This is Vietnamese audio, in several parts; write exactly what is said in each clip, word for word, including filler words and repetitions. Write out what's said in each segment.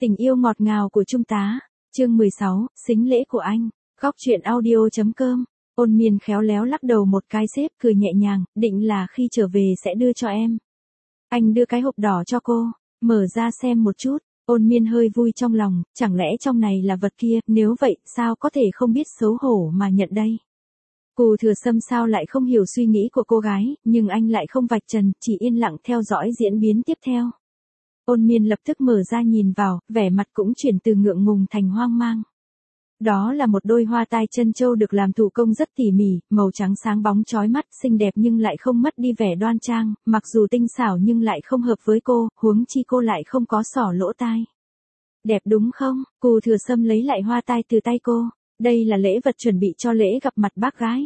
Tình yêu ngọt ngào của Trung tá, chương mười sáu, sính lễ của anh, góc truyện audio.com. Ôn Miên khéo léo lắc đầu một cái xếp cười nhẹ nhàng, định là khi trở về sẽ đưa cho em. Anh đưa cái hộp đỏ cho cô, mở ra xem một chút, Ôn Miên hơi vui trong lòng, chẳng lẽ trong này là vật kia, nếu vậy sao có thể không biết xấu hổ mà nhận đây. Cù Thừa Sâm sao lại không hiểu suy nghĩ của cô gái, nhưng anh lại không vạch trần, chỉ yên lặng theo dõi diễn biến tiếp theo. Ôn Miên lập tức mở ra nhìn vào, vẻ mặt cũng chuyển từ ngượng ngùng thành hoang mang. Đó là một đôi hoa tai chân châu được làm thủ công rất tỉ mỉ, màu trắng sáng bóng chói mắt, xinh đẹp nhưng lại không mất đi vẻ đoan trang, mặc dù tinh xảo nhưng lại không hợp với cô, huống chi cô lại không có xỏ lỗ tai. Đẹp đúng không? Cù Thừa Sâm lấy lại hoa tai từ tay cô, đây là lễ vật chuẩn bị cho lễ gặp mặt bác gái.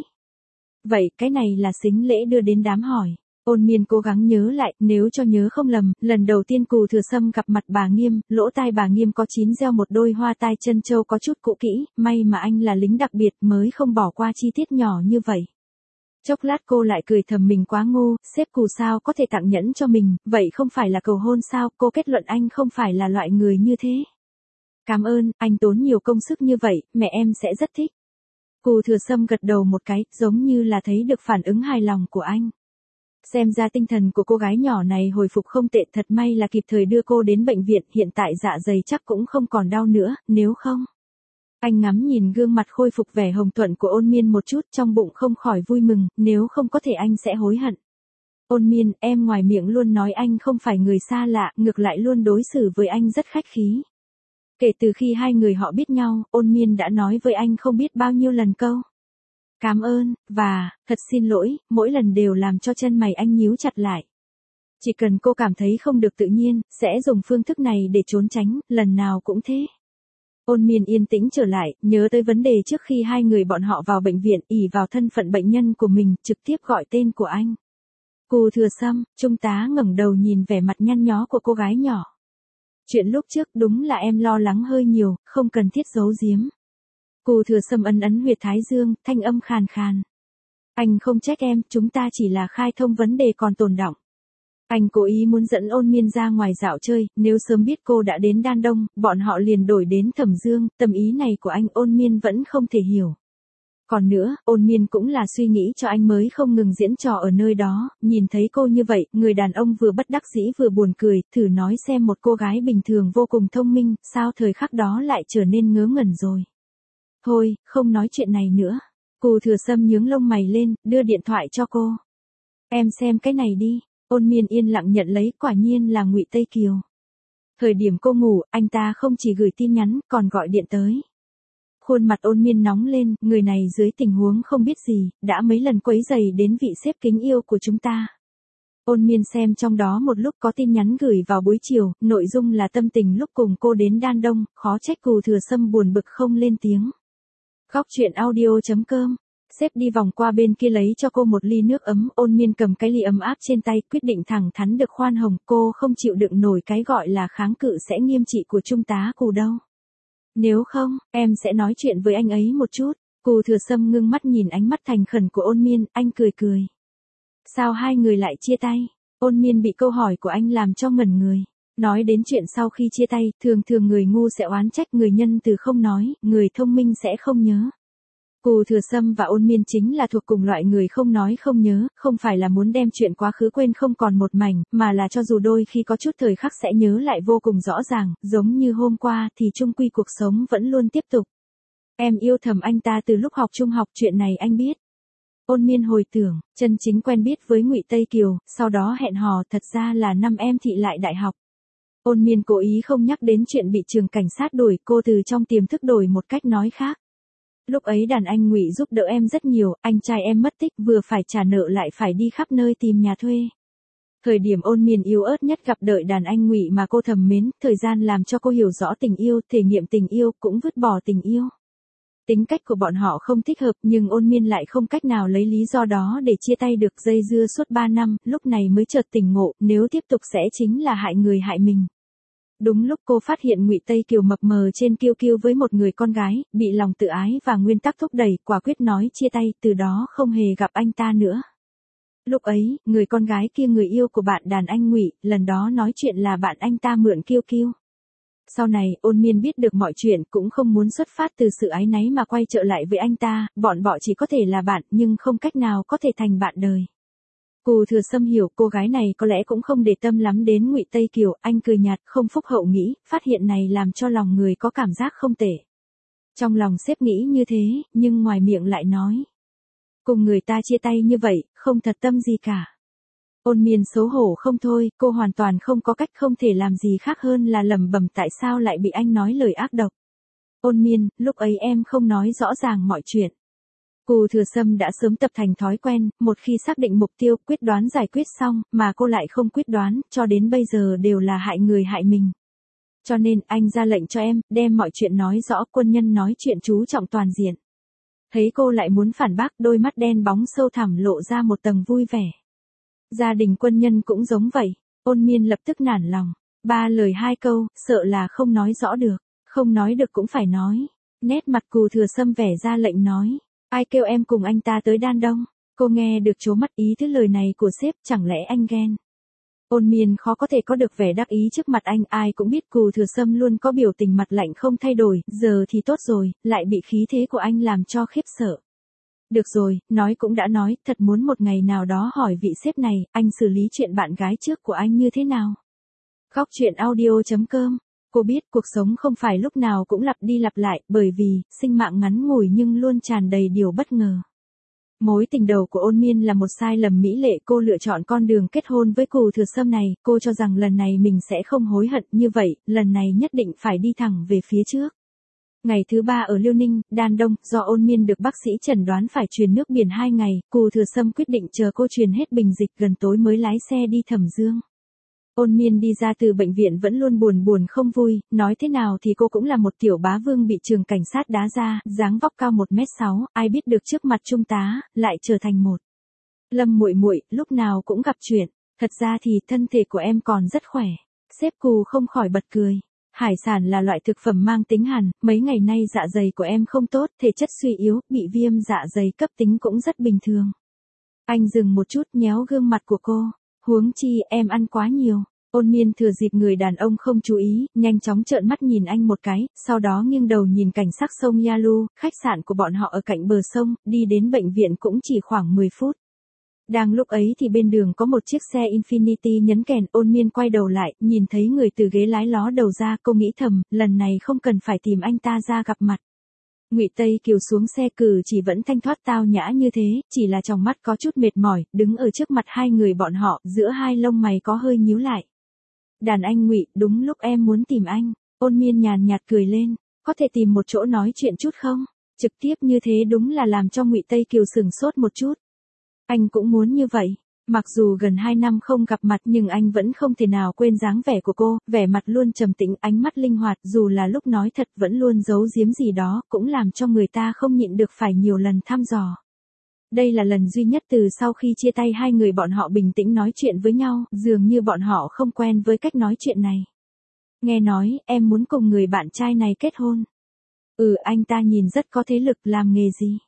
Vậy cái này là sính lễ đưa đến đám hỏi. Ôn Miên cố gắng nhớ lại, nếu cho nhớ không lầm, lần đầu tiên Cù Thừa Sâm gặp mặt bà Nghiêm, lỗ tai bà Nghiêm có chín gieo một đôi hoa tai chân châu có chút cũ kỹ, may mà anh là lính đặc biệt mới không bỏ qua chi tiết nhỏ như vậy. Chốc lát cô lại cười thầm mình quá ngu, sếp Cù sao có thể tặng nhẫn cho mình, vậy không phải là cầu hôn sao, cô kết luận anh không phải là loại người như thế. Cảm ơn, anh tốn nhiều công sức như vậy, mẹ em sẽ rất thích. Cù Thừa Sâm gật đầu một cái, giống như là thấy được phản ứng hài lòng của anh. Xem ra tinh thần của cô gái nhỏ này hồi phục không tệ, thật may là kịp thời đưa cô đến bệnh viện, hiện tại dạ dày chắc cũng không còn đau nữa, nếu không. Anh ngắm nhìn gương mặt khôi phục vẻ hồng thuận của Ôn Miên một chút, trong bụng không khỏi vui mừng, nếu không có thể anh sẽ hối hận. Ôn Miên, em ngoài miệng luôn nói anh không phải người xa lạ, ngược lại luôn đối xử với anh rất khách khí. Kể từ khi hai người họ biết nhau, Ôn Miên đã nói với anh không biết bao nhiêu lần câu. Cảm ơn, và, thật xin lỗi, mỗi lần đều làm cho chân mày anh nhíu chặt lại. Chỉ cần cô cảm thấy không được tự nhiên, sẽ dùng phương thức này để trốn tránh, lần nào cũng thế. Ôn Miên yên tĩnh trở lại, nhớ tới vấn đề trước khi hai người bọn họ vào bệnh viện, ỷ vào thân phận bệnh nhân của mình, trực tiếp gọi tên của anh. Cù Thừa Sâm, Trung tá ngẩng đầu nhìn vẻ mặt nhăn nhó của cô gái nhỏ. Chuyện lúc trước đúng là em lo lắng hơi nhiều, không cần thiết giấu giếm. Cù Thừa Sâm ấn ấn huyệt thái dương, thanh âm khàn khàn. Anh không trách em, chúng ta chỉ là khai thông vấn đề còn tồn đọng. Anh cố ý muốn dẫn Ôn Miên ra ngoài dạo chơi, nếu sớm biết cô đã đến Đan Đông, bọn họ liền đổi đến Thẩm Dương, tâm ý này của anh Ôn Miên vẫn không thể hiểu. Còn nữa, Ôn Miên cũng là suy nghĩ cho anh mới không ngừng diễn trò ở nơi đó, nhìn thấy cô như vậy, người đàn ông vừa bất đắc dĩ vừa buồn cười, thử nói xem một cô gái bình thường vô cùng thông minh, sao thời khắc đó lại trở nên ngớ ngẩn rồi. Thôi, không nói chuyện này nữa. Cù Thừa Sâm nhướng lông mày lên, đưa điện thoại cho cô. Em xem cái này đi. Ôn Miên yên lặng nhận lấy, quả nhiên là Ngụy Tây Kiều. Thời điểm cô ngủ, anh ta không chỉ gửi tin nhắn, còn gọi điện tới. Khuôn mặt Ôn Miên nóng lên, người này dưới tình huống không biết gì, đã mấy lần quấy rầy đến vị sếp kính yêu của chúng ta. Ôn Miên xem trong đó một lúc có tin nhắn gửi vào buổi chiều, nội dung là tâm tình lúc cùng cô đến Đan Đông, khó trách Cù Thừa Sâm buồn bực không lên tiếng. Góc truyện audio.com. Sếp đi vòng qua bên kia lấy cho cô một ly nước ấm, Ôn Miên cầm cái ly ấm áp trên tay, quyết định thẳng thắn được khoan hồng, cô không chịu đựng nổi cái gọi là kháng cự sẽ nghiêm trị của Trung tá Cù đâu. Nếu không, em sẽ nói chuyện với anh ấy một chút. Cù Thừa Sâm ngưng mắt nhìn ánh mắt thành khẩn của Ôn Miên, anh cười cười. Sao hai người lại chia tay? Ôn Miên bị câu hỏi của anh làm cho ngẩn người. Nói đến chuyện sau khi chia tay, thường thường người ngu sẽ oán trách, người nhân từ không nói, người thông minh sẽ không nhớ. Cù Thừa Sâm và Ôn Miên chính là thuộc cùng loại người không nói không nhớ, không phải là muốn đem chuyện quá khứ quên không còn một mảnh, mà là cho dù đôi khi có chút thời khắc sẽ nhớ lại vô cùng rõ ràng, giống như hôm qua thì chung quy cuộc sống vẫn luôn tiếp tục. Em yêu thầm anh ta từ lúc học trung học, chuyện này anh biết. Ôn Miên hồi tưởng, chân chính quen biết với Ngụy Tây Kiều, sau đó hẹn hò, thật ra là năm em thị lại đại học. Ôn Miên cố ý không nhắc đến chuyện bị trường cảnh sát đuổi, cô từ trong tiềm thức đổi một cách nói khác. Lúc ấy đàn anh Ngụy giúp đỡ em rất nhiều, anh trai em mất tích, vừa phải trả nợ lại phải đi khắp nơi tìm nhà thuê. Thời điểm Ôn Miên yếu ớt nhất gặp đợi đàn anh Ngụy mà cô thầm mến, thời gian làm cho cô hiểu rõ tình yêu, thể nghiệm tình yêu, cũng vứt bỏ tình yêu. Tính cách của bọn họ không thích hợp, nhưng Ôn Miên lại không cách nào lấy lý do đó để chia tay được, dây dưa suốt ba năm, lúc này mới chợt tỉnh ngộ, nếu tiếp tục sẽ chính là hại người hại mình. Đúng lúc cô phát hiện Ngụy Tây Kiều mập mờ trên kiêu kiêu với một người con gái, bị lòng tự ái và nguyên tắc thúc đẩy, quả quyết nói chia tay, từ đó không hề gặp anh ta nữa. Lúc ấy, người con gái kia người yêu của bạn đàn anh Ngụy, lần đó nói chuyện là bạn anh ta mượn kiêu kiêu. Sau này, Ôn Miên biết được mọi chuyện cũng không muốn xuất phát từ sự áy náy mà quay trở lại với anh ta, bọn họ chỉ có thể là bạn nhưng không cách nào có thể thành bạn đời. Cù Thừa Sâm hiểu cô gái này có lẽ cũng không để tâm lắm đến Ngụy Tây Kiều, anh cười nhạt không phúc hậu nghĩ, phát hiện này làm cho lòng người có cảm giác không tệ. Trong lòng sếp nghĩ như thế, nhưng ngoài miệng lại nói. Cùng người ta chia tay như vậy, không thật tâm gì cả. Ôn Miên xấu hổ không thôi, cô hoàn toàn không có cách không thể làm gì khác hơn là lẩm bẩm tại sao lại bị anh nói lời ác độc. Ôn Miên, lúc ấy em không nói rõ ràng mọi chuyện. Cù Thừa Sâm đã sớm tập thành thói quen, một khi xác định mục tiêu, quyết đoán giải quyết xong, mà cô lại không quyết đoán, cho đến bây giờ đều là hại người hại mình. Cho nên, anh ra lệnh cho em, đem mọi chuyện nói rõ, quân nhân nói chuyện chú trọng toàn diện. Thấy cô lại muốn phản bác, đôi mắt đen bóng sâu thẳm lộ ra một tầng vui vẻ. Gia đình quân nhân cũng giống vậy, Ôn Miên lập tức nản lòng. Ba lời hai câu, sợ là không nói rõ được, không nói được cũng phải nói. Nét mặt Cù Thừa Sâm vẻ ra lệnh nói. Ai kêu em cùng anh ta tới Đan Đông? Cô nghe được trố mắt ý thứ lời này của sếp, chẳng lẽ anh ghen? Ôn Miên khó có thể có được vẻ đắc ý trước mặt anh, ai cũng biết Cù Thừa Sâm luôn có biểu tình mặt lạnh không thay đổi, giờ thì tốt rồi, lại bị khí thế của anh làm cho khiếp sợ. Được rồi, nói cũng đã nói, thật muốn một ngày nào đó hỏi vị sếp này, anh xử lý chuyện bạn gái trước của anh như thế nào? Góc truyện audio chấm com. Cô biết cuộc sống không phải lúc nào cũng lặp đi lặp lại, bởi vì, sinh mạng ngắn ngủi nhưng luôn tràn đầy điều bất ngờ. Mối tình đầu của Ôn Miên là một sai lầm mỹ lệ, cô lựa chọn con đường kết hôn với Cù Thừa Sâm này, cô cho rằng lần này mình sẽ không hối hận như vậy, lần này nhất định phải đi thẳng về phía trước. Ngày thứ ba ở Liêu Ninh, Đan Đông, do Ôn Miên được bác sĩ chẩn đoán phải truyền nước biển hai ngày, Cù Thừa Sâm quyết định chờ cô truyền hết bình dịch gần tối mới lái xe đi Thẩm Dương. Ôn Miên đi ra từ bệnh viện vẫn luôn buồn buồn không vui, nói thế nào thì cô cũng là một tiểu bá vương bị trường cảnh sát đá ra, dáng vóc cao một mét sáu, ai biết được trước mặt trung tá, lại trở thành một. Lâm muội muội, lúc nào cũng gặp chuyện, thật ra thì thân thể của em còn rất khỏe. Sếp Cù không khỏi bật cười. Hải sản là loại thực phẩm mang tính hàn, mấy ngày nay dạ dày của em không tốt, thể chất suy yếu, bị viêm dạ dày cấp tính cũng rất bình thường. Anh dừng một chút nhéo gương mặt của cô. Huống chi em ăn quá nhiều. Ôn Miên thừa dịp người đàn ông không chú ý, nhanh chóng trợn mắt nhìn anh một cái, sau đó nghiêng đầu nhìn cảnh sắc sông Yalu, khách sạn của bọn họ ở cạnh bờ sông, đi đến bệnh viện cũng chỉ khoảng mười phút. Đang lúc ấy thì bên đường có một chiếc xe Infiniti nhấn kèn, Ôn Miên quay đầu lại, nhìn thấy người từ ghế lái ló đầu ra, cô nghĩ thầm, lần này không cần phải tìm anh ta ra gặp mặt. Ngụy Tây Kiều xuống xe cử chỉ vẫn thanh thoát tao nhã như thế, chỉ là trong mắt có chút mệt mỏi, đứng ở trước mặt hai người bọn họ, giữa hai lông mày có hơi nhíu lại. Đàn anh Ngụy, đúng lúc em muốn tìm anh. Ôn Miên nhàn nhạt cười lên, có thể tìm một chỗ nói chuyện chút không? Trực tiếp như thế đúng là làm cho Ngụy Tây Kiều sửng sốt một chút. Anh cũng muốn như vậy. Mặc dù gần hai năm không gặp mặt nhưng anh vẫn không thể nào quên dáng vẻ của cô, vẻ mặt luôn trầm tĩnh, ánh mắt linh hoạt, dù là lúc nói thật vẫn luôn giấu giếm gì đó, cũng làm cho người ta không nhịn được phải nhiều lần thăm dò. Đây là lần duy nhất từ sau khi chia tay hai người bọn họ bình tĩnh nói chuyện với nhau, dường như bọn họ không quen với cách nói chuyện này. Nghe nói, em muốn cùng người bạn trai này kết hôn. Ừ, anh ta nhìn rất có thế lực, làm nghề gì?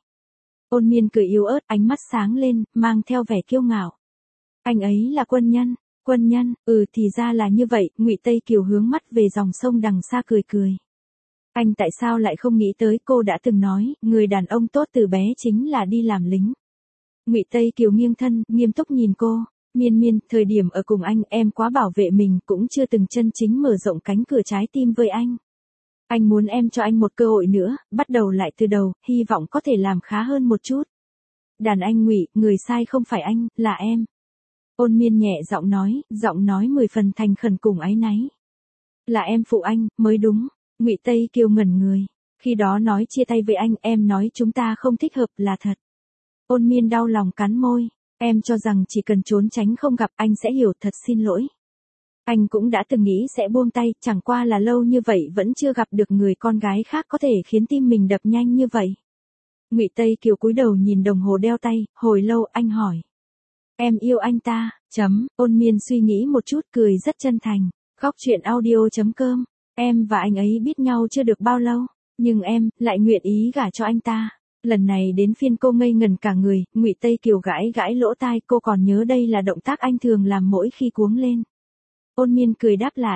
Ôn Miên cười yếu ớt, ánh mắt sáng lên, mang theo vẻ kiêu ngạo. Anh ấy là quân nhân. Quân nhân, ừ thì ra là như vậy, Ngụy Tây Kiều hướng mắt về dòng sông đằng xa cười cười. Anh tại sao lại không nghĩ tới, cô đã từng nói, người đàn ông tốt từ bé chính là đi làm lính. Ngụy Tây Kiều nghiêng thân, nghiêm túc nhìn cô. Miên Miên, thời điểm ở cùng anh, em quá bảo vệ mình, cũng chưa từng chân chính mở rộng cánh cửa trái tim với anh. Anh muốn em cho anh một cơ hội nữa, bắt đầu lại từ đầu, hy vọng có thể làm khá hơn một chút. Đàn anh Ngụy, người sai không phải anh, là em. Ôn Miên nhẹ giọng nói, giọng nói mười phần thành khẩn cùng áy náy. Là em phụ anh, mới đúng. Ngụy Tây Kiều ngẩn người. Khi đó nói chia tay với anh, em nói chúng ta không thích hợp là thật. Ôn Miên đau lòng cắn môi. Em cho rằng chỉ cần trốn tránh không gặp anh sẽ hiểu, thật xin lỗi. Anh cũng đã từng nghĩ sẽ buông tay, chẳng qua là lâu như vậy vẫn chưa gặp được người con gái khác có thể khiến tim mình đập nhanh như vậy. Ngụy Tây Kiều cúi đầu nhìn đồng hồ đeo tay, hồi lâu anh hỏi. Em yêu anh ta, chấm, Ôn Miên suy nghĩ một chút cười rất chân thành. Góc truyện audio chấm com, em và anh ấy biết nhau chưa được bao lâu, nhưng em, lại nguyện ý gả cho anh ta. Lần này đến phiên cô ngây ngần cả người, Ngụy Tây Kiều gãi gãi lỗ tai, cô còn nhớ đây là động tác anh thường làm mỗi khi cuống lên. Ôn Miên cười đáp lại,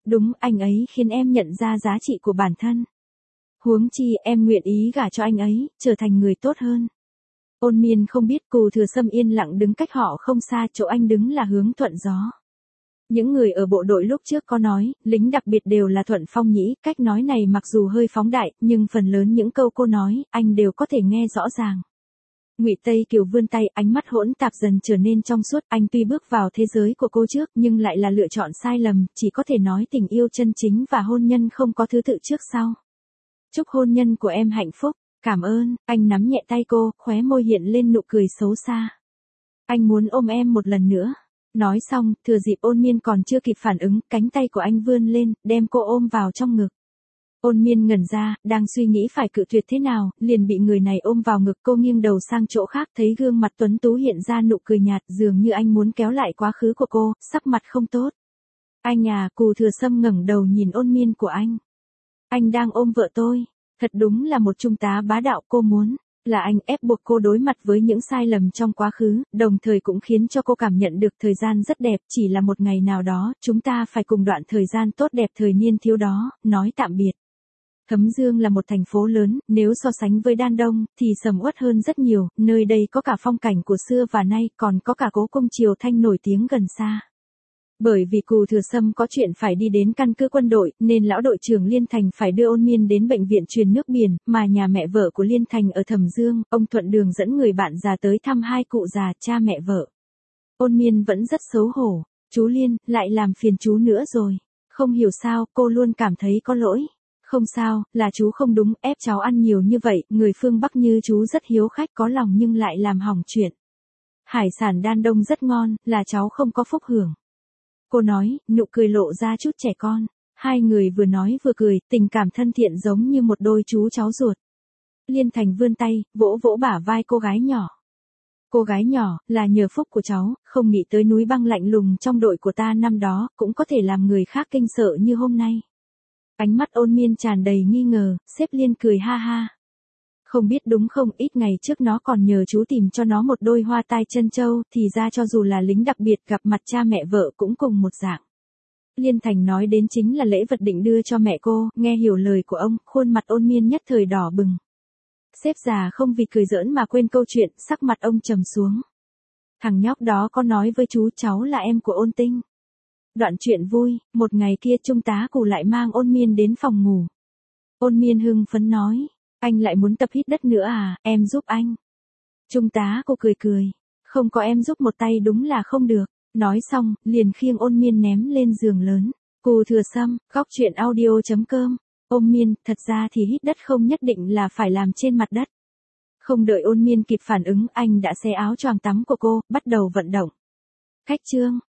Đúng, anh ấy khiến em nhận ra giá trị của bản thân. Huống chi em nguyện ý gả cho anh ấy, trở thành người tốt hơn. Ôn Miên không biết Cù Thừa Sâm yên lặng đứng cách họ không xa, chỗ anh đứng là hướng thuận gió. Những người ở bộ đội lúc trước có nói, lính đặc biệt đều là thuận phong nhĩ, cách nói này mặc dù hơi phóng đại, nhưng phần lớn những câu cô nói, anh đều có thể nghe rõ ràng. Ngụy Tây Kiều vươn tay, ánh mắt hỗn tạp dần trở nên trong suốt, anh tuy bước vào thế giới của cô trước, nhưng lại là lựa chọn sai lầm, chỉ có thể nói tình yêu chân chính và hôn nhân không có thứ tự trước sau. Chúc hôn nhân của em hạnh phúc, cảm ơn, anh nắm nhẹ tay cô, khóe môi hiện lên nụ cười xấu xa. Anh muốn ôm em một lần nữa. Nói xong, thừa dịp Ôn Miên còn chưa kịp phản ứng, cánh tay của anh vươn lên, đem cô ôm vào trong ngực. Ôn Miên ngẩn ra, đang suy nghĩ phải cự tuyệt thế nào, liền bị người này ôm vào ngực. Cô nghiêng đầu sang chỗ khác, thấy gương mặt tuấn tú hiện ra nụ cười nhạt, dường như anh muốn kéo lại quá khứ của cô, sắc mặt không tốt. Anh à, Cù Thừa Sâm ngẩng đầu nhìn Ôn Miên của anh. Anh đang ôm vợ tôi, thật đúng là một trung tá bá đạo. Cô muốn là anh ép buộc cô đối mặt với những sai lầm trong quá khứ, đồng thời cũng khiến cho cô cảm nhận được thời gian rất đẹp, chỉ là một ngày nào đó, chúng ta phải cùng đoạn thời gian tốt đẹp thời niên thiếu đó, nói tạm biệt. Thấm Dương là một thành phố lớn, nếu so sánh với Đan Đông, thì sầm uất hơn rất nhiều, nơi đây có cả phong cảnh của xưa và nay, còn có cả cố cung Triều Thanh nổi tiếng gần xa. Bởi vì Cù Thừa Sâm có chuyện phải đi đến căn cứ quân đội, nên lão đội trưởng Liên Thành phải đưa Ôn Miên đến bệnh viện truyền nước biển, mà nhà mẹ vợ của Liên Thành ở Thẩm Dương, ông Thuận Đường dẫn người bạn già tới thăm hai cụ già, cha mẹ vợ. Ôn Miên vẫn rất xấu hổ, chú Liên, lại làm phiền chú nữa rồi. Không hiểu sao, cô luôn cảm thấy có lỗi. Không sao, là chú không đúng, ép cháu ăn nhiều như vậy, người phương Bắc như chú rất hiếu khách có lòng nhưng lại làm hỏng chuyện. Hải sản Đan Đông rất ngon, là cháu không có phúc hưởng. Cô nói, nụ cười lộ ra chút trẻ con. Hai người vừa nói vừa cười, tình cảm thân thiện giống như một đôi chú cháu ruột. Liên Thành vươn tay, vỗ vỗ bả vai cô gái nhỏ. Cô gái nhỏ, là nhờ phúc của cháu, không nghĩ tới núi băng lạnh lùng trong đội của ta năm đó, cũng có thể làm người khác kinh sợ như hôm nay. Ánh mắt Ôn Miên tràn đầy nghi ngờ, sếp Liên cười ha ha. Không biết đúng không, ít ngày trước nó còn nhờ chú tìm cho nó một đôi hoa tai chân châu, thì ra cho dù là lính đặc biệt gặp mặt cha mẹ vợ cũng cùng một dạng. Liên Thành nói đến chính là lễ vật định đưa cho mẹ cô, nghe hiểu lời của ông, khuôn mặt Ôn Miên nhất thời đỏ bừng. Sếp già không vì cười giỡn mà quên câu chuyện, sắc mặt ông trầm xuống. Thằng nhóc đó có nói với chú cháu là em của Ôn Tinh. Đoạn chuyện vui, một ngày kia trung tá Cù lại mang Ôn Miên đến phòng ngủ. Ôn Miên hưng phấn nói, anh lại muốn tập hít đất nữa à, em giúp anh. Trung tá Cù cười cười, không có em giúp một tay đúng là không được. Nói xong, liền khiêng Ôn Miên ném lên giường lớn. Cù Thừa Sâm, góc truyện audio chấm com. Ôn Miên, thật ra thì hít đất không nhất định là phải làm trên mặt đất. Không đợi Ôn Miên kịp phản ứng, anh đã xé áo choàng tắm của cô, bắt đầu vận động. Khách trương.